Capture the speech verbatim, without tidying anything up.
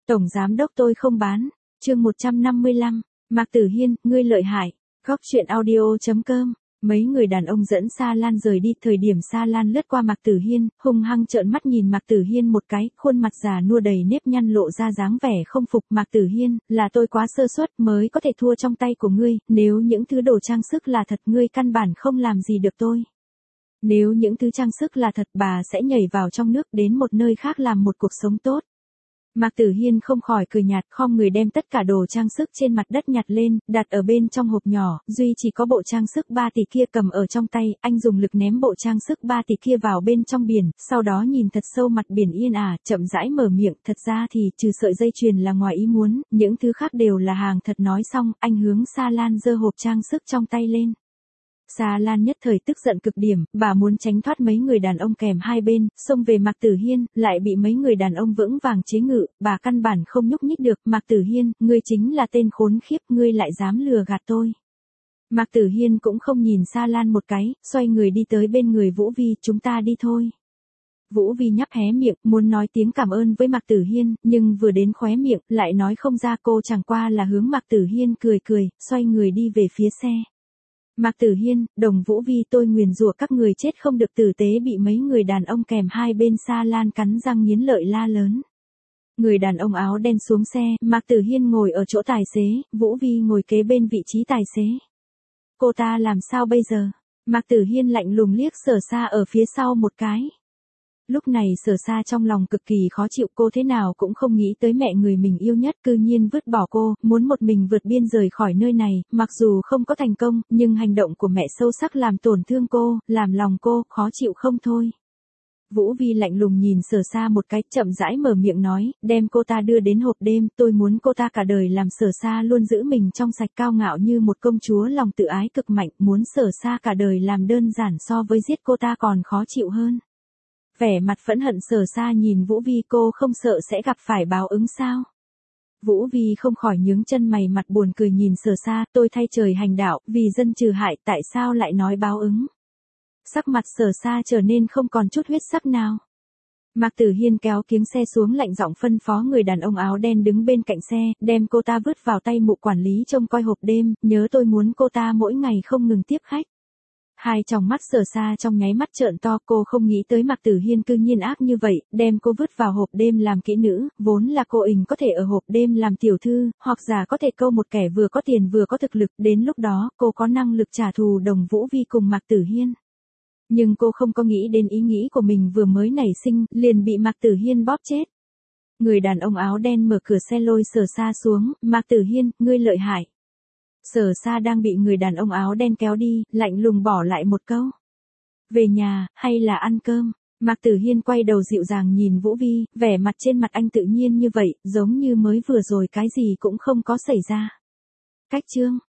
Tổng giám đốc tôi không bán. Chương một trăm năm mươi lăm. Mạc Tử Hiên, ngươi lợi hại. Góc truyện audio chấm com. Mấy người đàn ông dẫn Sa Lan rời đi, thời điểm Sa Lan lướt qua Mạc Tử Hiên, hung hăng trợn mắt nhìn Mạc Tử Hiên một cái, khuôn mặt già nua đầy nếp nhăn lộ ra dáng vẻ không phục. Mạc Tử Hiên, là tôi quá sơ suất mới có thể thua trong tay của ngươi, nếu những thứ đồ trang sức là thật ngươi căn bản không làm gì được tôi. Nếu những thứ trang sức là thật bà sẽ nhảy vào trong nước đến một nơi khác làm một cuộc sống tốt. Mạc Tử Hiên không khỏi cười nhạt, khom người đem tất cả đồ trang sức trên mặt đất nhặt lên, đặt ở bên trong hộp nhỏ, duy chỉ có bộ trang sức ba tỷ kia cầm ở trong tay, anh dùng lực ném bộ trang sức ba tỷ kia vào bên trong biển, sau đó nhìn thật sâu mặt biển yên ả, chậm rãi mở miệng, thật ra thì, trừ sợi dây chuyền là ngoài ý muốn, những thứ khác đều là hàng thật. Nói xong, anh hướng Sa Lan giơ hộp trang sức trong tay lên. Sa Lan nhất thời tức giận cực điểm, bà muốn tránh thoát mấy người đàn ông kèm hai bên, xông về Mạc Tử Hiên, lại bị mấy người đàn ông vững vàng chế ngự, bà căn bản không nhúc nhích được. Mạc Tử Hiên, ngươi chính là tên khốn khiếp, ngươi lại dám lừa gạt tôi. Mạc Tử Hiên cũng không nhìn Sa Lan một cái, xoay người đi tới bên người Vũ Vi, chúng ta đi thôi. Vũ Vi nhấp hé miệng, muốn nói tiếng cảm ơn với Mạc Tử Hiên, nhưng vừa đến khóe miệng, lại nói không ra, cô chẳng qua là hướng Mạc Tử Hiên cười cười, xoay người đi về phía xe. Mạc Tử Hiên, Đồng Vũ Vi, tôi nguyền rủa các người chết không được tử tế, bị mấy người đàn ông kèm hai bên Sa Lan cắn răng nghiến lợi la lớn. Người đàn ông áo đen xuống xe, Mạc Tử Hiên ngồi ở chỗ tài xế, Vũ Vi ngồi kế bên vị trí tài xế. Cô ta làm sao bây giờ? Mạc Tử Hiên lạnh lùng liếc Sở Sa ở phía sau một cái. Lúc này Sở Sa trong lòng cực kỳ khó chịu, cô thế nào cũng không nghĩ tới mẹ người mình yêu nhất cư nhiên vứt bỏ cô, muốn một mình vượt biên rời khỏi nơi này, mặc dù không có thành công, nhưng hành động của mẹ sâu sắc làm tổn thương cô, làm lòng cô khó chịu không thôi. Vũ Vi lạnh lùng nhìn Sở Sa một cái, chậm rãi mở miệng nói, đem cô ta đưa đến hộp đêm, tôi muốn cô ta cả đời làm Sở Sa luôn giữ mình trong sạch, cao ngạo như một công chúa, lòng tự ái cực mạnh, muốn Sở Sa cả đời làm đơn giản so với giết cô ta còn khó chịu hơn. Vẻ mặt phẫn hận Sở Sa nhìn Vũ Vi, cô không sợ sẽ gặp phải báo ứng sao? Vũ Vi không khỏi nhướng chân mày, mặt buồn cười nhìn Sở Sa, tôi thay trời hành đạo, vì dân trừ hại, tại sao lại nói báo ứng? Sắc mặt Sở Sa trở nên không còn chút huyết sắc nào. Mạc Tử Hiên kéo kiếng xe xuống, lạnh giọng phân phó người đàn ông áo đen đứng bên cạnh xe, đem cô ta vứt vào tay mụ quản lý trông coi hộp đêm, nhớ tôi muốn cô ta mỗi ngày không ngừng tiếp khách. Hai tròng mắt Sở Sa trong nháy mắt trợn to, cô không nghĩ tới Mạc Tử Hiên cư nhiên ác như vậy, đem cô vứt vào hộp đêm làm kỹ nữ, vốn là cô ình có thể ở hộp đêm làm tiểu thư, hoặc giả có thể câu một kẻ vừa có tiền vừa có thực lực, đến lúc đó cô có năng lực trả thù Đồng Vũ Vi cùng Mạc Tử Hiên. Nhưng cô không có nghĩ đến ý nghĩ của mình vừa mới nảy sinh, liền bị Mạc Tử Hiên bóp chết. Người đàn ông áo đen mở cửa xe lôi Sở Sa xuống, Mạc Tử Hiên, ngươi lợi hại. Sở Sa đang bị người đàn ông áo đen kéo đi, lạnh lùng bỏ lại một câu. Về nhà, hay là ăn cơm? Mạc Tử Hiên quay đầu dịu dàng nhìn Vũ Vi, vẻ mặt trên mặt anh tự nhiên như vậy, giống như mới vừa rồi cái gì cũng không có xảy ra. Cách chương.